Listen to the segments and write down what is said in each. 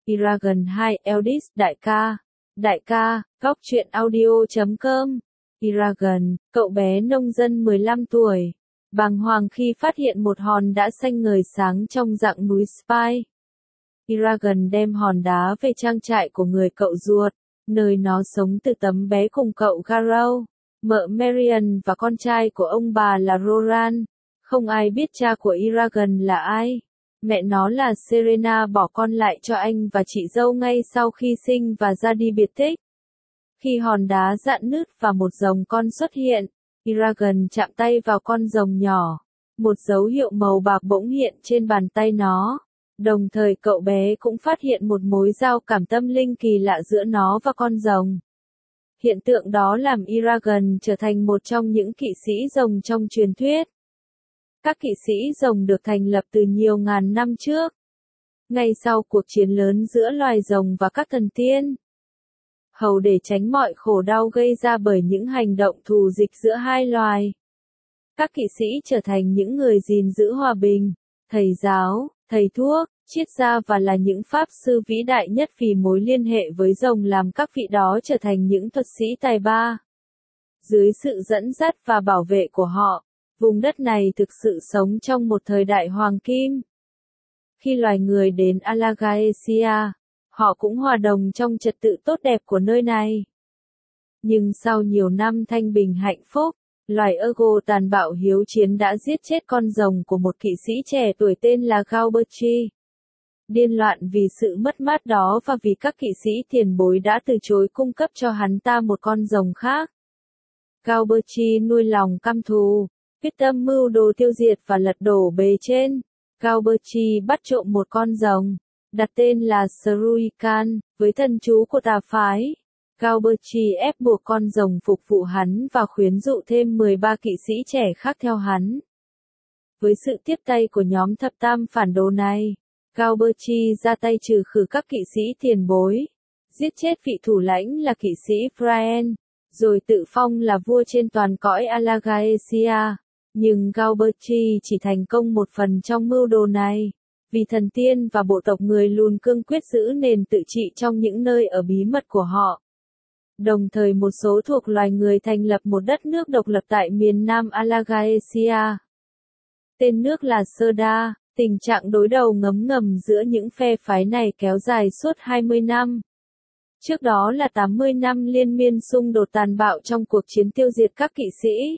Eragon 2 Eldis đại ca, góc truyện audio.com. Eragon, cậu bé nông dân 15 tuổi, bàng hoàng khi phát hiện một hòn đá xanh ngời sáng trong dạng núi Spy. Eragon đem hòn đá về trang trại của người cậu ruột, nơi nó sống từ tấm bé cùng cậu Garrow, mợ Marion và con trai của ông bà là Roran. Không ai biết cha của Eragon là ai. Mẹ nó là Serena bỏ con lại cho anh và chị dâu ngay sau khi sinh và ra đi biệt tích. Khi hòn đá rạn nứt và một rồng con xuất hiện, Eragon chạm tay vào con rồng nhỏ. Một dấu hiệu màu bạc bỗng hiện trên bàn tay nó. Đồng thời cậu bé cũng phát hiện một mối giao cảm tâm linh kỳ lạ giữa nó và con rồng. Hiện tượng đó làm Eragon trở thành một trong những kỵ sĩ rồng trong truyền thuyết. Các kỵ sĩ rồng được thành lập từ nhiều ngàn năm trước, ngay sau cuộc chiến lớn giữa loài rồng và các thần tiên. Hầu để tránh mọi khổ đau gây ra bởi những hành động thù địch giữa hai loài. Các kỵ sĩ trở thành những người gìn giữ hòa bình, thầy giáo, thầy thuốc, triết gia và là những pháp sư vĩ đại nhất vì mối liên hệ với rồng làm các vị đó trở thành những thuật sĩ tài ba. Dưới sự dẫn dắt và bảo vệ của họ, vùng đất này thực sự sống trong một thời đại hoàng kim. Khi loài người đến Alagaesia, họ cũng hòa đồng trong trật tự tốt đẹp của nơi này. Nhưng sau nhiều năm thanh bình hạnh phúc, loài Ergo tàn bạo hiếu chiến đã giết chết con rồng của một kỵ sĩ trẻ tuổi tên là Galberchi. Điên loạn vì sự mất mát đó và vì các kỵ sĩ tiền bối đã từ chối cung cấp cho hắn ta một con rồng khác. Galberchi nuôi lòng căm thù, quyết tâm mưu đồ tiêu diệt và lật đổ bề trên. Galberchi bắt trộm một con rồng, đặt tên là Sruikan, với thần chú của tà phái. Galberchi ép buộc con rồng phục vụ hắn và khuyến dụ thêm 13 kỵ sĩ trẻ khác theo hắn. Với sự tiếp tay của nhóm thập tam phản đồ này, Galberchi ra tay trừ khử các kỵ sĩ tiền bối, giết chết vị thủ lãnh là kỵ sĩ Brian, rồi tự phong là vua trên toàn cõi Alagaesia. Nhưng Galberchi chỉ thành công một phần trong mưu đồ này, vì thần tiên và bộ tộc người lùn cương quyết giữ nền tự trị trong những nơi ở bí mật của họ. Đồng thời một số thuộc loài người thành lập một đất nước độc lập tại miền nam Alagaesia. Tên nước là Serda. Tình trạng đối đầu ngấm ngầm giữa những phe phái này kéo dài suốt 20 năm. Trước đó là 80 năm liên miên xung đột tàn bạo trong cuộc chiến tiêu diệt các kỵ sĩ.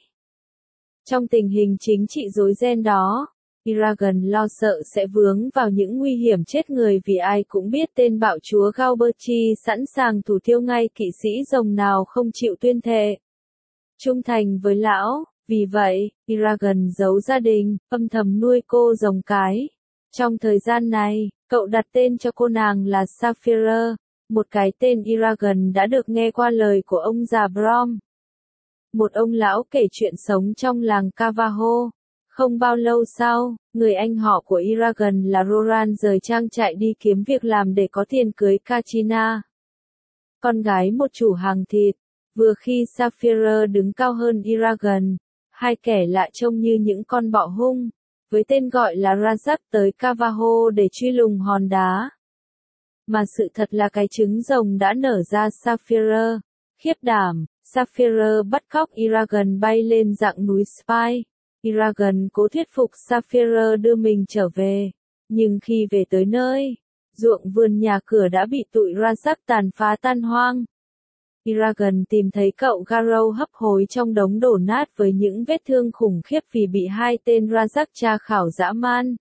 Trong tình hình chính trị rối ren đó, Eragon lo sợ sẽ vướng vào những nguy hiểm chết người vì ai cũng biết tên bạo chúa Galberchi sẵn sàng thủ tiêu ngay kỵ sĩ rồng nào không chịu tuyên thệ trung thành với lão. Vì vậy, Eragon giấu gia đình, âm thầm nuôi cô rồng cái. Trong thời gian này, cậu đặt tên cho cô nàng là Sapphire, một cái tên Eragon đã được nghe qua lời của ông già Brom. Một ông lão kể chuyện sống trong làng Cavaho. Không bao lâu sau, người anh họ của Eragon là Roran rời trang trại đi kiếm việc làm để có tiền cưới Kachina, con gái một chủ hàng thịt. Vừa khi Sapphire đứng cao hơn Eragon, hai kẻ lạ trông như những con bọ hung, với tên gọi là Razak tới Cavaho để truy lùng hòn đá. Mà sự thật là cái trứng rồng đã nở ra Sapphire. Khiếp đảm, Sapphire bắt cóc Eragon bay lên dạng núi Spy. Eragon cố thuyết phục Sapphire đưa mình trở về. Nhưng khi về tới nơi, ruộng vườn nhà cửa đã bị tụi Razak tàn phá tan hoang. Eragon tìm thấy cậu Garrow hấp hối trong đống đổ nát với những vết thương khủng khiếp vì bị hai tên Razak tra khảo dã man.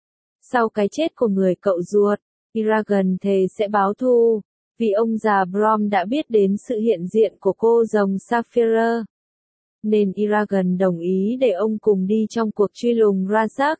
Sau cái chết của người cậu ruột, Eragon thề sẽ báo thù, vì ông già Brom đã biết đến sự hiện diện của cô rồng Sapphire. Nên Eragon đồng ý để ông cùng đi trong cuộc truy lùng Razak.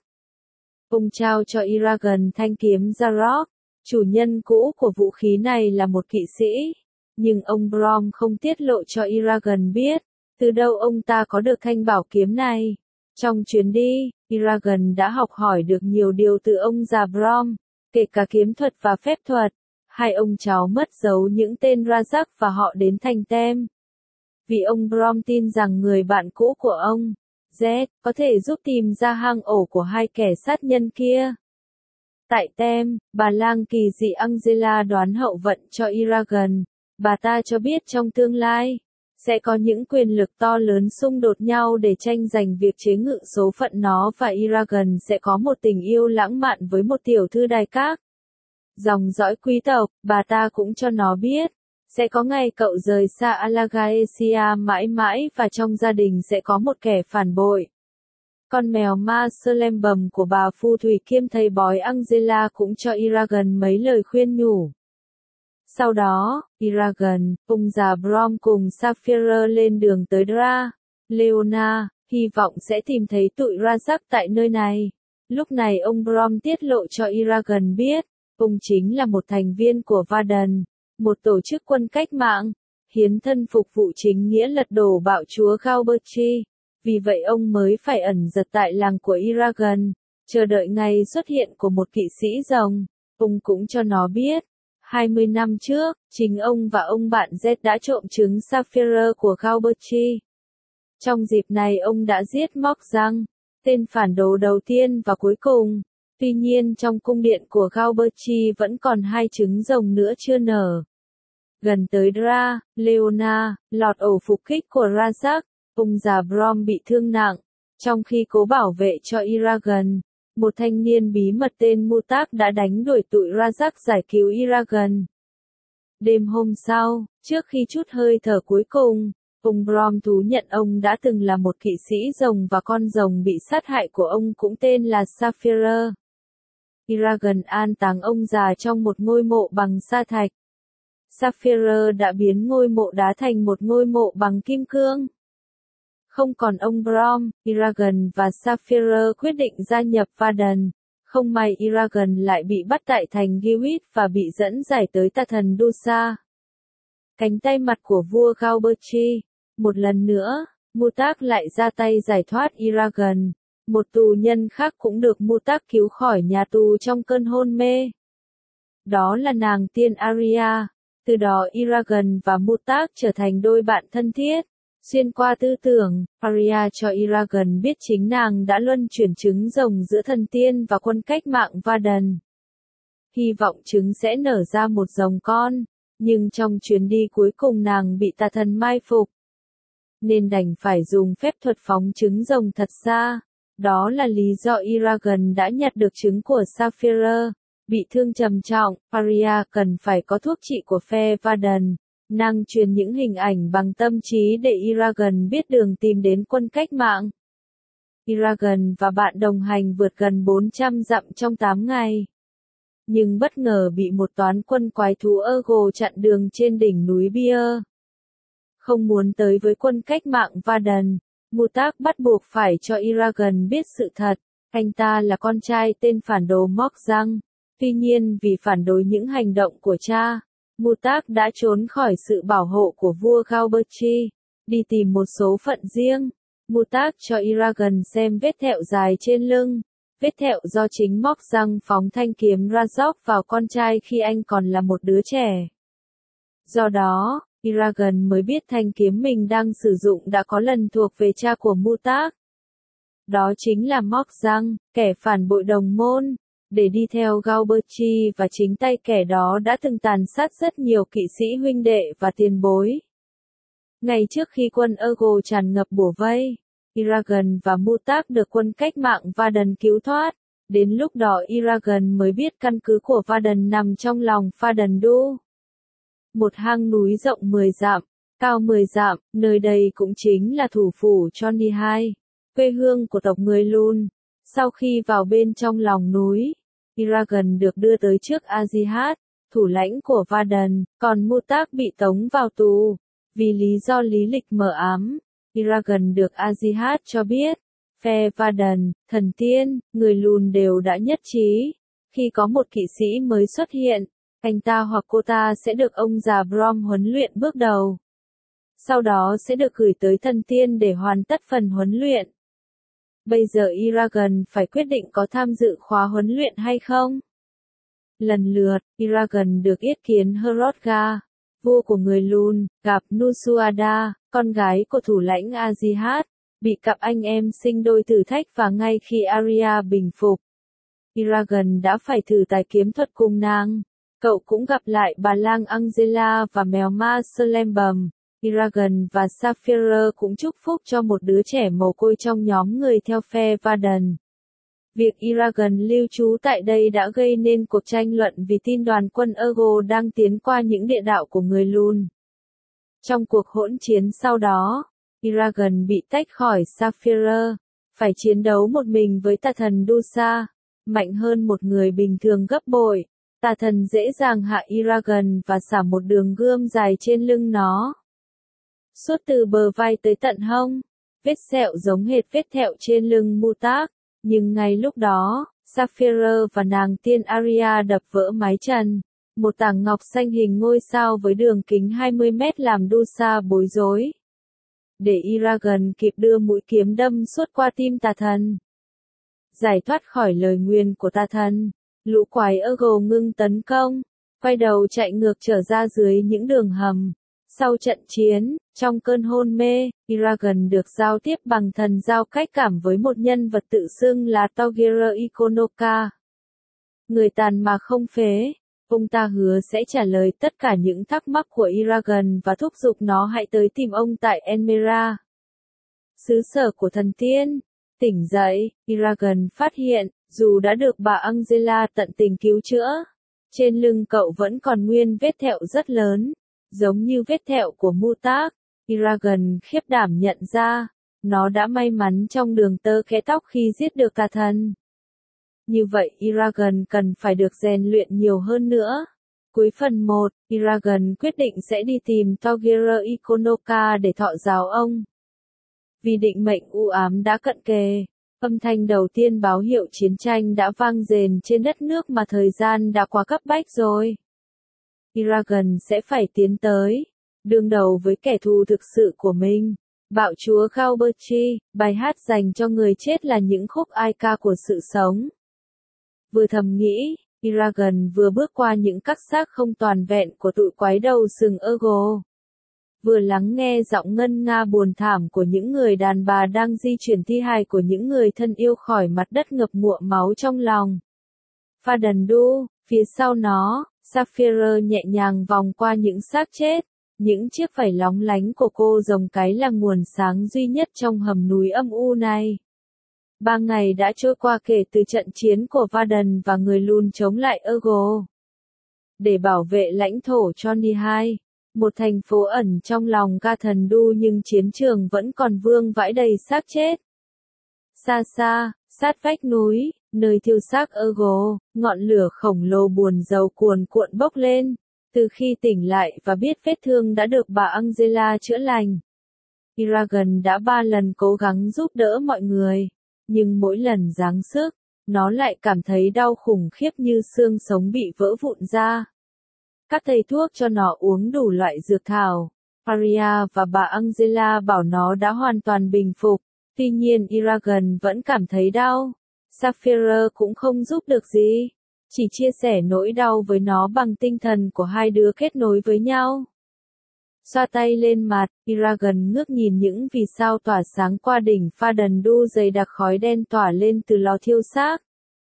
Ông trao cho Eragon thanh kiếm Zarok, chủ nhân cũ của vũ khí này là một kỵ sĩ. Nhưng ông Brom không tiết lộ cho Eragon biết, từ đâu ông ta có được thanh bảo kiếm này. Trong chuyến đi, Eragon đã học hỏi được nhiều điều từ ông già Brom, kể cả kiếm thuật và phép thuật. Hai ông cháu mất dấu những tên Razak và họ đến thành Tem. Vì ông Brom tin rằng người bạn cũ của ông, Z, có thể giúp tìm ra hang ổ của hai kẻ sát nhân kia. Tại Tem, bà lang kỳ dị Angela đoán hậu vận cho Eragon. Bà ta cho biết trong tương lai, sẽ có những quyền lực to lớn xung đột nhau để tranh giành việc chế ngự số phận nó và Eragon sẽ có một tình yêu lãng mạn với một tiểu thư đài các. Dòng dõi quý tộc, bà ta cũng cho nó biết, sẽ có ngày cậu rời xa Alagaesia mãi mãi và trong gia đình sẽ có một kẻ phản bội. Con mèo ma Slembum của bà phù thủy kiêm thầy bói Angela cũng cho Eragon mấy lời khuyên nhủ. Sau đó, Eragon, ông già Brom cùng Sapphire lên đường tới Dra. Leona, hy vọng sẽ tìm thấy tụi Razak tại nơi này. Lúc này ông Brom tiết lộ cho Eragon biết, ông chính là một thành viên của Varden, một tổ chức quân cách mạng, hiến thân phục vụ chính nghĩa lật đổ bạo chúa Galberchi. Vì vậy ông mới phải ẩn giật tại làng của Eragon, chờ đợi ngày xuất hiện của một kỵ sĩ rồng. Ông cũng cho nó biết, 20 năm trước, chính ông và ông bạn Z đã trộm trứng Sapphire của Galberchi. Trong dịp này ông đã giết Móc Răng, tên phản đồ đầu tiên và cuối cùng. Tuy nhiên trong cung điện của Galberchi vẫn còn 2 trứng rồng nữa chưa nở. Gần tới Dra. Leona, lọt ổ phục kích của Razak, ông già Brom bị thương nặng. Trong khi cố bảo vệ cho Eragon, một thanh niên bí mật tên Mutak đã đánh đuổi tụi Razak giải cứu Eragon. Đêm hôm sau, trước khi trút hơi thở cuối cùng, ông Brom thú nhận ông đã từng là một kỵ sĩ rồng và con rồng bị sát hại của ông cũng tên là Sapphire. Eragon an táng ông già trong một ngôi mộ bằng sa thạch. Sapphire đã biến ngôi mộ đá thành một ngôi mộ bằng kim cương. Không còn ông Brom, Eragon và Sapphire quyết định gia nhập Varden. Không may Eragon lại bị bắt tại thành Gywith và bị dẫn giải tới tà thần Dusa. Cánh tay mặt của vua Galberchi. Một lần nữa, Mutak lại ra tay giải thoát Eragon. Một tù nhân khác cũng được Mutak cứu khỏi nhà tù trong cơn hôn mê. Đó là nàng tiên Arya. Từ đó Eragon và Mutak trở thành đôi bạn thân thiết. Xuyên qua tư tưởng, Arya cho Eragon biết chính nàng đã luân chuyển trứng rồng giữa thần tiên và quân cách mạng Varden. Hy vọng trứng sẽ nở ra một rồng con, nhưng trong chuyến đi cuối cùng nàng bị tà thần mai phục. Nên đành phải dùng phép thuật phóng trứng rồng thật xa. Đó là lý do Eragon đã nhặt được trứng của Sapphire. Bị thương trầm trọng, Arya cần phải có thuốc trị của phe Varden. Nàng truyền những hình ảnh bằng tâm trí để Eragon biết đường tìm đến quân cách mạng. Eragon và bạn đồng hành vượt gần 400 dặm trong 8 ngày. Nhưng bất ngờ bị một toán quân quái thú Urgo chặn đường trên đỉnh núi Beer. Không muốn tới với quân cách mạng Varden, Mutak bắt buộc phải cho Eragon biết sự thật. Anh ta là con trai tên phản đồ Móc Răng. Tuy nhiên vì phản đối những hành động của cha, Mutak đã trốn khỏi sự bảo hộ của vua Galberchi, đi tìm một số phận riêng. Mutak cho Eragon xem vết thẹo dài trên lưng, vết thẹo do chính Móc Răng phóng thanh kiếm Razok vào con trai khi anh còn là một đứa trẻ. Do đó, Eragon mới biết thanh kiếm mình đang sử dụng đã có lần thuộc về cha của Mutak. Đó chính là Móc Răng, kẻ phản bội đồng môn. Để đi theo Galberchi và chính tay kẻ đó đã từng tàn sát rất nhiều kỵ sĩ huynh đệ và tiền bối. Ngày trước khi quân Urgo tràn ngập bủa vây, Eragon và Mutak được quân cách mạng Varden cứu thoát. Đến lúc đó Eragon mới biết căn cứ của Varden nằm trong lòng Varden Du. Một hang núi rộng 10 dặm, cao 10 dặm, nơi đây cũng chính là thủ phủ cho Nihai, quê hương của tộc người Lun. Sau khi vào bên trong lòng núi, Eragon được đưa tới trước Azihat, thủ lãnh của Varden, còn Mutak bị tống vào tù. Vì lý do lý lịch mờ ám, Eragon được Azihat cho biết, phe Varden, thần tiên, người Lùn đều đã nhất trí. Khi có một kỵ sĩ mới xuất hiện, anh ta hoặc cô ta sẽ được ông già Brom huấn luyện bước đầu. Sau đó sẽ được gửi tới thần tiên để hoàn tất phần huấn luyện. Bây giờ Eragon phải quyết định có tham dự khóa huấn luyện hay không. Lần lượt, Eragon được yết kiến Hrothgar, vua của người Lùn, gặp Nusuada, con gái của thủ lãnh Azihat, bị cặp anh em sinh đôi thử thách và ngay khi Arya bình phục. Eragon đã phải thử tài kiếm thuật cùng nàng. Cậu cũng gặp lại bà lang Angela và mèo ma Slembum. Eragon và Sapphire cũng chúc phúc cho một đứa trẻ mồ côi trong nhóm người theo phe Varden. Việc Eragon lưu trú tại đây đã gây nên cuộc tranh luận vì tin đoàn quân Ergo đang tiến qua những địa đạo của người Lùn. Trong cuộc hỗn chiến sau đó, Eragon bị tách khỏi Sapphire, phải chiến đấu một mình với tà thần Dusa, mạnh hơn một người bình thường gấp bội. Tà thần dễ dàng hạ Eragon và xả một đường gươm dài trên lưng nó. Suốt từ bờ vai tới tận hông, vết sẹo giống hệt vết thẹo trên lưng Mutak, nhưng ngay lúc đó, Sapphire và nàng tiên Arya đập vỡ mái trần. Một tảng ngọc xanh hình ngôi sao với đường kính 20 mét làm Dusa bối rối. Để Eragon kịp đưa mũi kiếm đâm suốt qua tim tà thần. Giải thoát khỏi lời nguyền của tà thần, lũ quái Ergo ngưng tấn công, quay đầu chạy ngược trở ra dưới những đường hầm. Sau trận chiến, trong cơn hôn mê, Eragon được giao tiếp bằng thần giao cách cảm với một nhân vật tự xưng là Togera Ikonoka. Người tàn mà không phế, ông ta hứa sẽ trả lời tất cả những thắc mắc của Eragon và thúc giục nó hãy tới tìm ông tại Enmera, xứ sở của thần tiên. Tỉnh dậy, Eragon phát hiện, dù đã được bà Angela tận tình cứu chữa, trên lưng cậu vẫn còn nguyên vết thẹo rất lớn, giống như vết thẹo của Mutak. Eragon khiếp đảm nhận ra, nó đã may mắn trong đường tơ kẽ tóc khi giết được tà thần. Như vậy Eragon cần phải được rèn luyện nhiều hơn nữa. Cuối phần 1, Eragon quyết định sẽ đi tìm Togera Ikonoka để thọ giáo ông. Vì định mệnh u ám đã cận kề, âm thanh đầu tiên báo hiệu chiến tranh đã vang rền trên đất nước mà thời gian đã quá cấp bách rồi. Eragon sẽ phải tiến tới, đương đầu với kẻ thù thực sự của mình. Bạo chúa Galberchi, bài hát dành cho người chết là những khúc ai ca của sự sống. Vừa thầm nghĩ, Eragon vừa bước qua những các xác không toàn vẹn của tụi quái đầu sừng Ergo. Vừa lắng nghe giọng ngân nga buồn thảm của những người đàn bà đang di chuyển thi hài của những người thân yêu khỏi mặt đất ngập ngụa máu trong lòng. Varden Du, phía sau nó, Sapphire nhẹ nhàng vòng qua những xác chết. Những chiếc vảy lóng lánh của cô rồng cái là nguồn sáng duy nhất trong hầm núi âm u này. 3 ngày đã trôi qua kể từ trận chiến của Varden và người Lùn chống lại Ergo. Để bảo vệ lãnh thổ Johnny 2, một thành phố ẩn trong lòng Garden Du, nhưng chiến trường vẫn còn vương vãi đầy xác chết. Xa xa, sát vách núi, nơi thiêu xác Ergo, ngọn lửa khổng lồ buồn rầu cuồn cuộn bốc lên. Từ khi tỉnh lại và biết vết thương đã được bà Angela chữa lành, Eragon đã 3 lần cố gắng giúp đỡ mọi người, nhưng mỗi lần giáng sức, nó lại cảm thấy đau khủng khiếp như xương sống bị vỡ vụn ra. Các thầy thuốc cho nó uống đủ loại dược thảo. Arya và bà Angela bảo nó đã hoàn toàn bình phục, tuy nhiên Eragon vẫn cảm thấy đau. Sapphire cũng không giúp được gì, chỉ chia sẻ nỗi đau với nó bằng tinh thần của hai đứa kết nối với nhau. Xoa tay lên mặt, Eragon ngước nhìn những vì sao tỏa sáng qua đỉnh Varden Du dày đặc khói đen tỏa lên từ lò thiêu xác.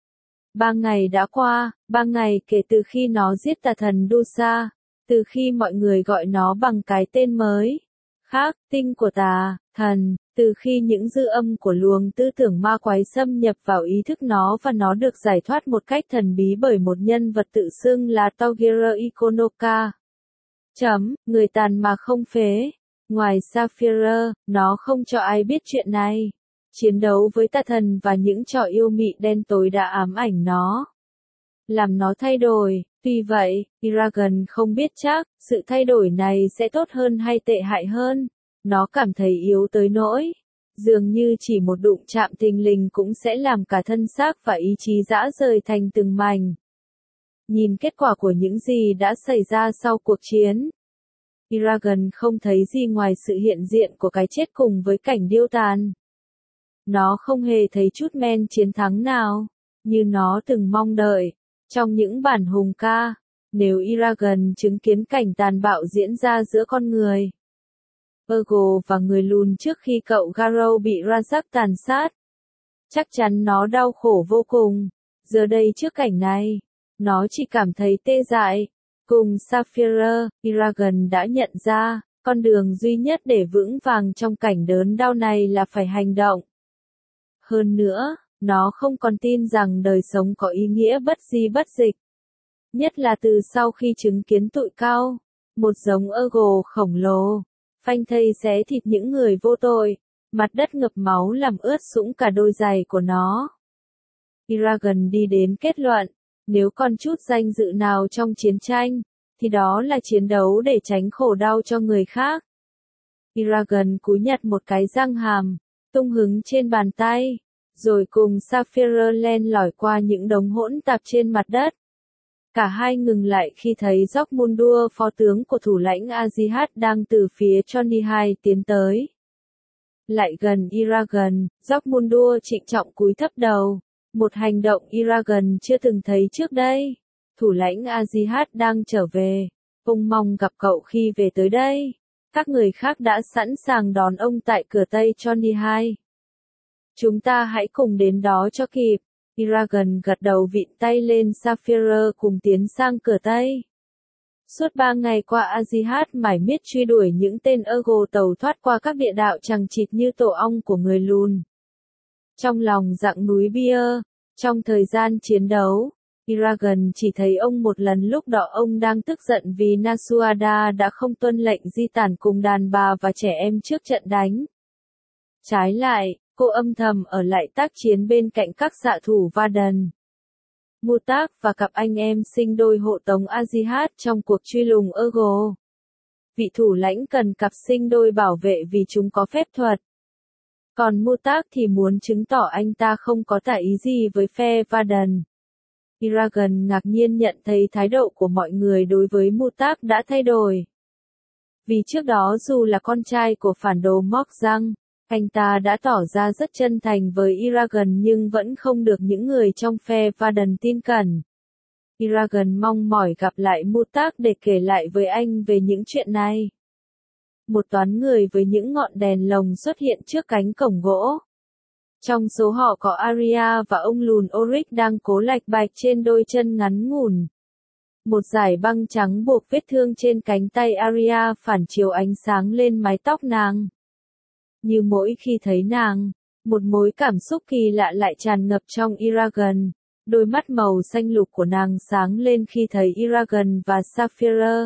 3 ngày đã qua, 3 ngày kể từ khi nó giết tà thần Dusa, từ khi mọi người gọi nó bằng cái tên mới khác, tinh của tà thần, từ khi những dư âm của luồng tư tưởng ma quái xâm nhập vào ý thức nó và nó được giải thoát một cách thần bí bởi một nhân vật tự xưng là Togera Ikonoka. Người tàn mà không phế. Ngoài Sapphire, nó không cho ai biết chuyện này. Chiến đấu với tà thần và những trò yêu mị đen tối đã ám ảnh nó, làm nó thay đổi. Tuy vậy, Eragon không biết chắc, sự thay đổi này sẽ tốt hơn hay tệ hại hơn. Nó cảm thấy yếu tới nỗi, dường như chỉ một đụng chạm thình lình cũng sẽ làm cả thân xác và ý chí rã rời thành từng mảnh. Nhìn kết quả của những gì đã xảy ra sau cuộc chiến, Eragon không thấy gì ngoài sự hiện diện của cái chết cùng với cảnh điêu tàn. Nó không hề thấy chút men chiến thắng nào, như nó từng mong đợi. Trong những bản hùng ca, nếu Eragon chứng kiến cảnh tàn bạo diễn ra giữa con người, Ergo và người Lùn trước khi cậu Garrow bị Rajak tàn sát, chắc chắn nó đau khổ vô cùng. Giờ đây trước cảnh này, nó chỉ cảm thấy tê dại. Cùng Sapphire, Eragon đã nhận ra, con đường duy nhất để vững vàng trong cảnh đớn đau này là phải hành động. Hơn nữa, nó không còn tin rằng đời sống có ý nghĩa bất di bất dịch. Nhất là từ sau khi chứng kiến tụi cao, một giống Urgo khổng lồ, phanh thây xé thịt những người vô tội, mặt đất ngập máu làm ướt sũng cả đôi giày của nó. Eragon đi đến kết luận, nếu còn chút danh dự nào trong chiến tranh, thì đó là chiến đấu để tránh khổ đau cho người khác. Eragon cúi nhặt một cái răng hàm, tung hứng trên bàn tay, rồi cùng Sapphire len lỏi qua những đống hỗn tạp trên mặt đất. Cả hai ngừng lại khi thấy Jokmundur, phó tướng của thủ lãnh Azihat đang từ phía Johnny Hai tiến tới. Lại gần Eragon, Jokmundur trịnh trọng cúi thấp đầu, một hành động Eragon chưa từng thấy trước đây. Thủ lãnh Azihat đang trở về, ông mong gặp cậu khi về tới đây. Các người khác đã sẵn sàng đón ông tại cửa Tây Johnny Hai. Chúng ta hãy cùng đến đó cho kịp. Eragon gật đầu vịn tay lên Sapphire cùng tiến sang cửa Tây. Suốt 3 ngày qua Azihat mải miết truy đuổi những tên Urgo tàu thoát qua các địa đạo chằng chịt như tổ ong của người lùn. Trong lòng dặng núi bia, trong thời gian chiến đấu, Eragon chỉ thấy ông một lần, lúc đó ông đang tức giận vì Nasuada đã không tuân lệnh di tản cùng đàn bà và trẻ em trước trận đánh. Trái lại, cô âm thầm ở lại tác chiến bên cạnh các xạ thủ Varden, Mutak và cặp anh em sinh đôi hộ tống Azihat trong cuộc truy lùng Urgo. Vị thủ lãnh cần cặp sinh đôi bảo vệ vì chúng có phép thuật. Còn Mutak thì muốn chứng tỏ anh ta không có tả ý gì với phe Varden. Eragon ngạc nhiên nhận thấy thái độ của mọi người đối với Mutak đã thay đổi. Vì trước đó dù là con trai của phản đồ Mokjang, anh ta đã tỏ ra rất chân thành với Eragon nhưng vẫn không được những người trong phe Varden tin cẩn. Eragon mong mỏi gặp lại Mutak để kể lại với anh về những chuyện này. Một toán người với những ngọn đèn lồng xuất hiện trước cánh cổng gỗ. Trong số họ có Arya và ông lùn Oryx đang cố lạch bạch trên đôi chân ngắn ngủn. Một dải băng trắng buộc vết thương trên cánh tay Arya phản chiếu ánh sáng lên mái tóc nàng. Như mỗi khi thấy nàng, một mối cảm xúc kỳ lạ lại tràn ngập trong Eragon. Đôi mắt màu xanh lục của nàng sáng lên khi thấy Eragon và Sapphire.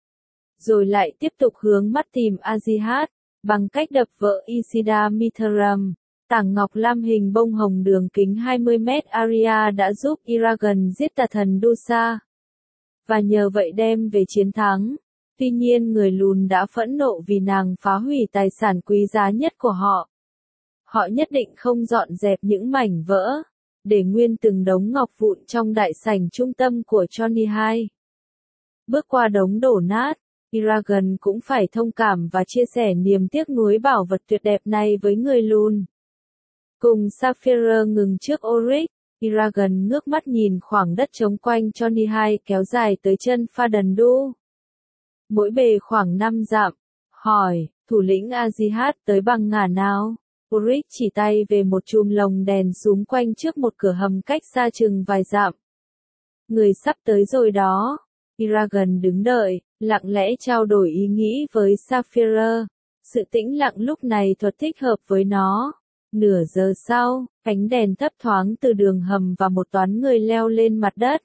Rồi lại tiếp tục hướng mắt tìm Azihat, bằng cách đập vỡ Isida Mitharam. Tảng ngọc lam hình bông hồng đường kính 20 mét Arya đã giúp Eragon giết tà thần Dusa. Và nhờ vậy đem về chiến thắng. Tuy nhiên người lùn đã phẫn nộ vì nàng phá hủy tài sản quý giá nhất của họ. Họ nhất định không dọn dẹp những mảnh vỡ, để nguyên từng đống ngọc vụn trong đại sảnh trung tâm của Johnny Hai. Bước qua đống đổ nát, Eragon cũng phải thông cảm và chia sẻ niềm tiếc nuối bảo vật tuyệt đẹp này với người lùn. Cùng Sapphire ngừng trước Oryx, Eragon ngước mắt nhìn khoảng đất trống quanh Johnny Hai kéo dài tới chân Fadandu. Mỗi bề khoảng 5 dặm, hỏi, thủ lĩnh Azihat tới bằng ngả nào? Oryx chỉ tay về một chùm lồng đèn xung quanh trước một cửa hầm cách xa chừng vài dặm. Người sắp tới rồi đó. Eragon đứng đợi, lặng lẽ trao đổi ý nghĩ với Sapphire. Sự tĩnh lặng lúc này thật thích hợp với nó. Nửa giờ sau, ánh đèn thấp thoáng từ đường hầm và một toán người leo lên mặt đất.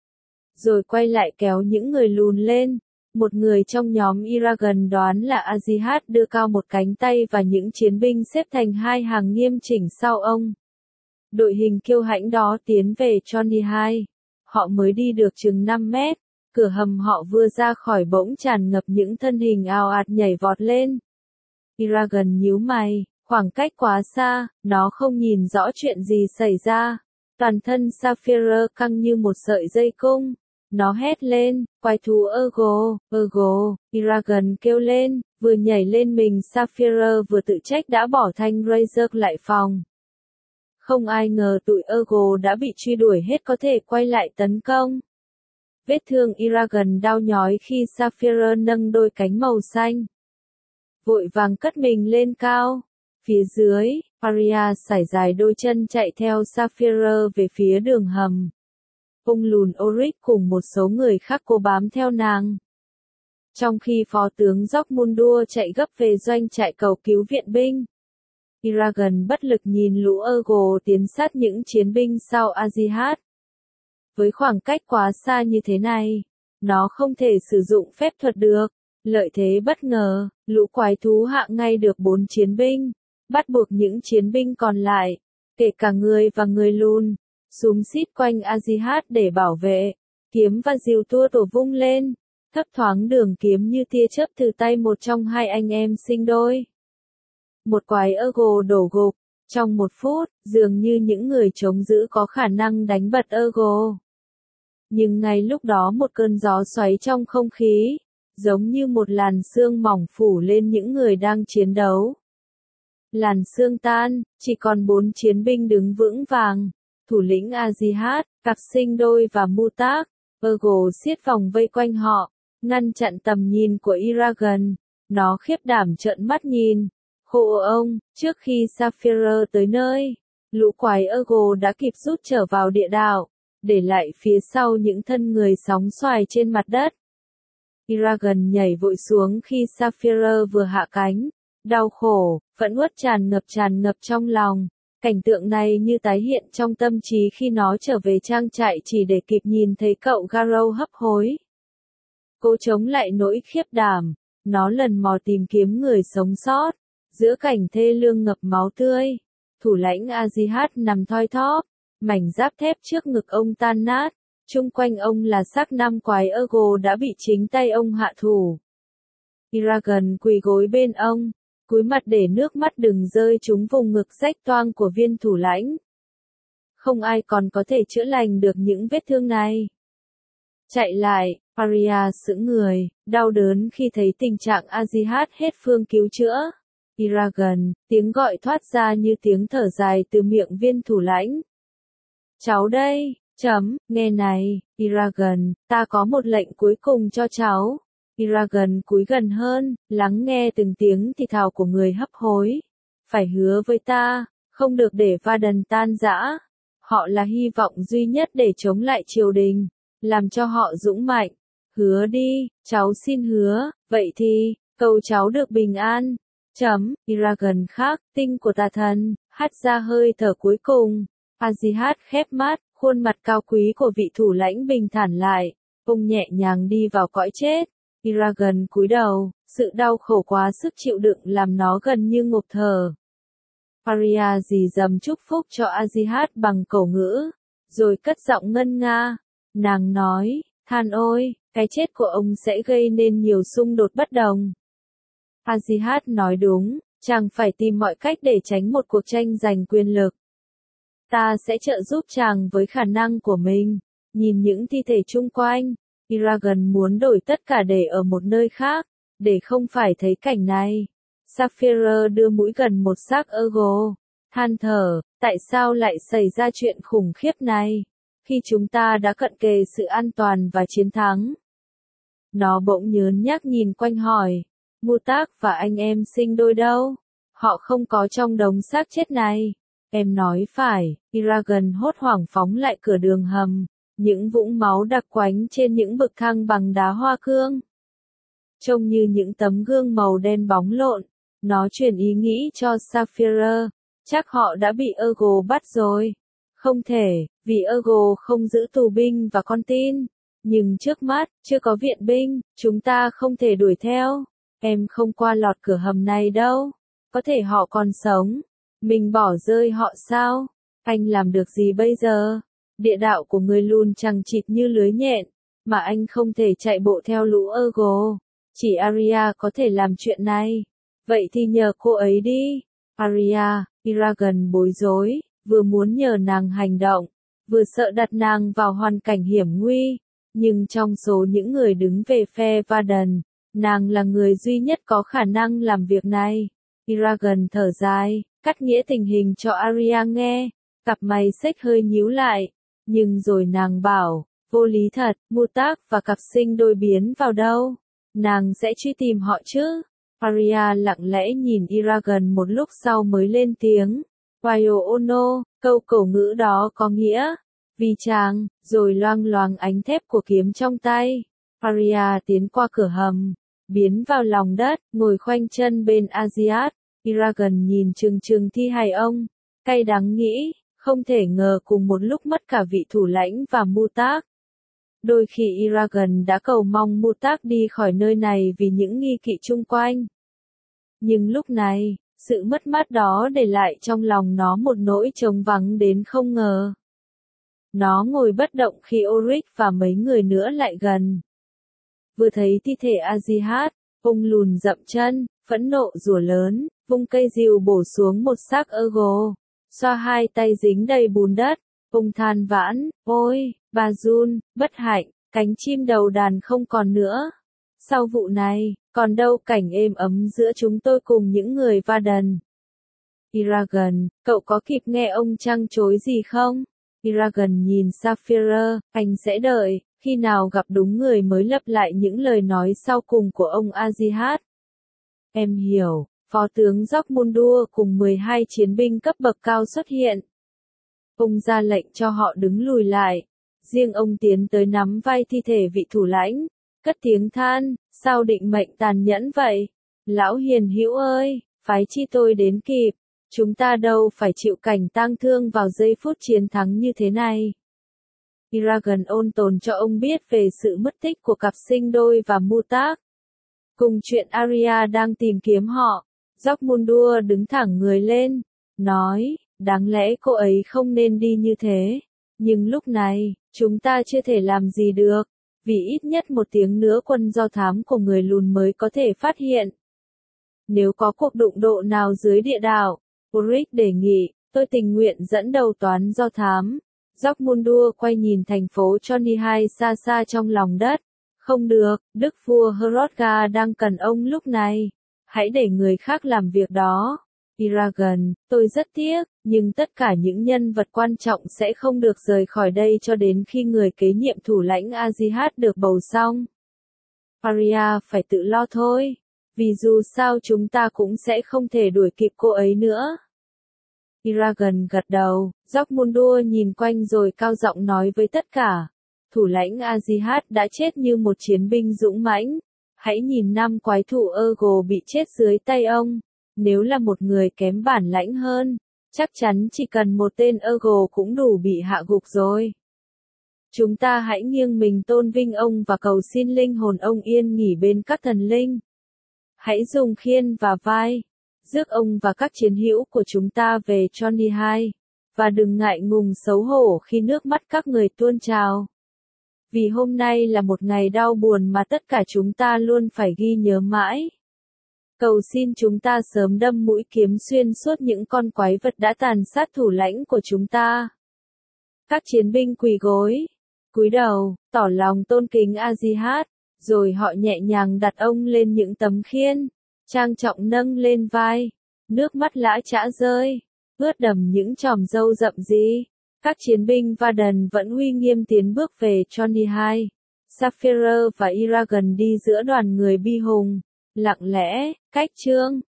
Rồi quay lại kéo những người lùn lên. Một người trong nhóm Eragon đoán là Azihat đưa cao một cánh tay và những chiến binh xếp thành hai hàng nghiêm chỉnh sau ông. Đội hình kiêu hãnh đó tiến về Johnny Hai. Họ mới đi được chừng 5 mét. Cửa hầm họ vừa ra khỏi bỗng tràn ngập những thân hình ào ạt nhảy vọt lên. Eragon nhíu mày, khoảng cách quá xa, nó không nhìn rõ chuyện gì xảy ra. Toàn thân Sapphire căng như một sợi dây cung. Nó hét lên, quái thú Urgo, Urgo, Eragon kêu lên, vừa nhảy lên mình Sapphire vừa tự trách đã bỏ thanh Razor lại phòng. Không ai ngờ tụi Urgo đã bị truy đuổi hết có thể quay lại tấn công. Vết thương Eragon đau nhói khi Sapphire nâng đôi cánh màu xanh. Vội vàng cất mình lên cao. Phía dưới, Arya sải dài đôi chân chạy theo Sapphire về phía đường hầm. Ông lùn Oryx cùng một số người khác cố bám theo nàng. Trong khi phó tướng Jormungandr chạy gấp về doanh trại cầu cứu viện binh, Eragon bất lực nhìn lũ Ergo tiến sát những chiến binh sau Azihat. Với khoảng cách quá xa như thế này, nó không thể sử dụng phép thuật được. Lợi thế bất ngờ, lũ quái thú hạ ngay được 4 chiến binh, bắt buộc những chiến binh còn lại, kể cả người và người lùn, xúm xít quanh Azihat để bảo vệ. Kiếm và diều tua tổ vung lên, thấp thoáng đường kiếm như tia chớp từ tay một trong hai anh em sinh đôi. Một quái Ergo đổ gục, trong 1 phút, dường như những người chống giữ có khả năng đánh bật Ergo. Nhưng ngay lúc đó một cơn gió xoáy trong không khí, giống như một làn sương mỏng phủ lên những người đang chiến đấu. Làn sương tan, chỉ còn 4 chiến binh đứng vững vàng, thủ lĩnh Azihat, cặp sinh đôi và Mutak. Ergo siết vòng vây quanh họ, ngăn chặn tầm nhìn của Eragon. Nó khiếp đảm trợn mắt nhìn. Hộ ông, trước khi Sapphire tới nơi, lũ quái Ergo đã kịp rút trở vào địa đạo, để lại phía sau những thân người sóng xoài trên mặt đất. Eragon nhảy vội xuống khi Sapphire vừa hạ cánh, đau khổ, phẫn uất tràn ngập trong lòng. Cảnh tượng này như tái hiện trong tâm trí khi nó trở về trang trại chỉ để kịp nhìn thấy cậu Garrow hấp hối. Cố chống lại nỗi khiếp đảm, nó lần mò tìm kiếm người sống sót, giữa cảnh thê lương ngập máu tươi. Thủ lãnh Azihat nằm thoi thóp, mảnh giáp thép trước ngực ông tan nát, chung quanh ông là xác 5 quái Ergo đã bị chính tay ông hạ thủ. Eragon quỳ gối bên ông, cúi mặt để nước mắt đừng rơi trúng vùng ngực rách toang của viên thủ lãnh. Không ai còn có thể chữa lành được những vết thương này. Chạy lại, Arya sững người, đau đớn khi thấy tình trạng Azihat hết phương cứu chữa. Eragon, tiếng gọi thoát ra như tiếng thở dài từ miệng viên thủ lãnh. Cháu đây, nghe này, Eragon, ta có một lệnh cuối cùng cho cháu. Eragon cúi gần hơn, lắng nghe từng tiếng thì thào của người hấp hối. Phải hứa với ta, không được để Varden tan rã. Họ là hy vọng duy nhất để chống lại triều đình, làm cho họ dũng mạnh. Hứa đi, cháu xin hứa, vậy thì, cầu cháu được bình an. Eragon khác, tinh của tà thần, hắt ra hơi thở cuối cùng. Azihat khép mắt, khuôn mặt cao quý của vị thủ lãnh bình thản lại. Ông nhẹ nhàng đi vào cõi chết. Eragon cúi đầu, sự đau khổ quá sức chịu đựng làm nó gần như ngộp thở. Arya rì rầm chúc phúc cho Azihat bằng cổ ngữ, rồi cất giọng ngân nga. Nàng nói, than ôi, cái chết của ông sẽ gây nên nhiều xung đột bất đồng. Azihat nói đúng, chàng phải tìm mọi cách để tránh một cuộc tranh giành quyền lực. Ta sẽ trợ giúp chàng với khả năng của mình. Nhìn những thi thể chung quanh, Eragon muốn đổi tất cả để ở một nơi khác, để không phải thấy cảnh này. Sapphire đưa mũi gần một xác Ergo, than thở, tại sao lại xảy ra chuyện khủng khiếp này, khi chúng ta đã cận kề sự an toàn và chiến thắng. Nó bỗng nhớn nhác nhìn quanh hỏi, Mutak và anh em sinh đôi đâu? Họ không có trong đống xác chết này. Em nói phải, Eragon hốt hoảng phóng lại cửa đường hầm, những vũng máu đặc quánh trên những bậc thang bằng đá hoa cương. Trông như những tấm gương màu đen bóng lộn, nó truyền ý nghĩ cho Sapphire, chắc họ đã bị Ergo bắt rồi. Không thể, vì Ergo không giữ tù binh và con tin. Nhưng trước mắt, chưa có viện binh, chúng ta không thể đuổi theo. Em không qua lọt cửa hầm này đâu. Có thể họ còn sống. Mình bỏ rơi họ sao? Anh làm được gì bây giờ? Địa đạo của người lùn chằng chịt như lưới nhện, mà anh không thể chạy bộ theo lũ Ergo. Chỉ Arya có thể làm chuyện này. Vậy thì nhờ cô ấy đi. Arya, Eragon bối rối, vừa muốn nhờ nàng hành động, vừa sợ đặt nàng vào hoàn cảnh hiểm nguy. Nhưng trong số những người đứng về phe Varden, nàng là người duy nhất có khả năng làm việc này. Eragon thở dài, cắt nghĩa tình hình cho Arya nghe, cặp mày xếch hơi nhíu lại, nhưng rồi nàng bảo, vô lý thật, Mutak và cặp sinh đôi biến vào đâu? Nàng sẽ truy tìm họ chứ? Arya lặng lẽ nhìn Eragon một lúc sau mới lên tiếng. Wayo Ono, câu cổ ngữ đó có nghĩa, vì chàng, rồi loang loáng ánh thép của kiếm trong tay. Arya tiến qua cửa hầm, biến vào lòng đất, ngồi khoanh chân bên Asiat. Eragon nhìn chừng chừng thi hài ông, cay đắng nghĩ, không thể ngờ cùng một lúc mất cả vị thủ lãnh và Mutak. Đôi khi Eragon đã cầu mong Mutak đi khỏi nơi này vì những nghi kỵ chung quanh. Nhưng lúc này, sự mất mát đó để lại trong lòng nó một nỗi trống vắng đến không ngờ. Nó ngồi bất động khi Oryx và mấy người nữa lại gần. Vừa thấy thi thể Azihat, ông lùn dậm chân, phẫn nộ rủa lớn, vung cây rìu bổ xuống một xác Ergo, xoa hai tay dính đầy bùn đất, ông than vãn, ôi, bà Jun, bất hạnh, cánh chim đầu đàn không còn nữa. Sau vụ này, còn đâu cảnh êm ấm giữa chúng tôi cùng những người Varden. Eragon, cậu có kịp nghe ông trăng chối gì không? Eragon nhìn Sapphire, anh sẽ đợi, khi nào gặp đúng người mới lặp lại những lời nói sau cùng của ông Azihat. Em hiểu, Phó tướng Jokmundur cùng 12 chiến binh cấp bậc cao xuất hiện. Ông ra lệnh cho họ đứng lùi lại. Riêng ông tiến tới nắm vai thi thể vị thủ lãnh, cất tiếng than, sao định mệnh tàn nhẫn vậy? Lão hiền hữu ơi, phái chi tôi đến kịp, chúng ta đâu phải chịu cảnh tang thương vào giây phút chiến thắng như thế này. Eragon ôn tồn cho ông biết về sự mất tích của cặp sinh đôi và Mutak. Cùng chuyện Arya đang tìm kiếm họ, Jokmundur đứng thẳng người lên, nói, đáng lẽ cô ấy không nên đi như thế, nhưng lúc này, chúng ta chưa thể làm gì được, vì ít nhất một tiếng nữa quân do thám của người lùn mới có thể phát hiện. Nếu có cuộc đụng độ nào dưới địa đảo, Oryx đề nghị, tôi tình nguyện dẫn đầu toán do thám. Jokmundur quay nhìn thành phố Chonihai xa xa trong lòng đất. Không được, đức vua Hrothgar đang cần ông lúc này. Hãy để người khác làm việc đó. Eragon, tôi rất tiếc, nhưng tất cả những nhân vật quan trọng sẽ không được rời khỏi đây cho đến khi người kế nhiệm thủ lãnh Azihat được bầu xong. Arya phải tự lo thôi, vì dù sao chúng ta cũng sẽ không thể đuổi kịp cô ấy nữa. Eragon gật đầu, Jokmundur nhìn quanh rồi cao giọng nói với tất cả. Thủ lãnh Azihat đã chết như một chiến binh dũng mãnh. Hãy nhìn năm quái thủ Ergo bị chết dưới tay ông. Nếu là một người kém bản lãnh hơn, chắc chắn chỉ cần một tên Ergo cũng đủ bị hạ gục rồi. Chúng ta hãy nghiêng mình tôn vinh ông và cầu xin linh hồn ông yên nghỉ bên các thần linh. Hãy dùng khiên và vai, rước ông và các chiến hữu của chúng ta về Chonihai, và đừng ngại ngùng xấu hổ khi nước mắt các người tuôn trào. Vì hôm nay là một ngày đau buồn mà tất cả chúng ta luôn phải ghi nhớ mãi. Cầu xin chúng ta sớm đâm mũi kiếm xuyên suốt những con quái vật đã tàn sát thủ lãnh của chúng ta. Các chiến binh quỳ gối, cúi đầu, tỏ lòng tôn kính Azihat, rồi họ nhẹ nhàng đặt ông lên những tấm khiên, trang trọng nâng lên vai, nước mắt lã chã rơi, ướt đẫm những chòm râu rậm rĩ. Các chiến binh Varden vẫn uy nghiêm tiến bước về Chonihai. Sapphire và Eragon đi giữa đoàn người bi hùng, lặng lẽ, cách chương.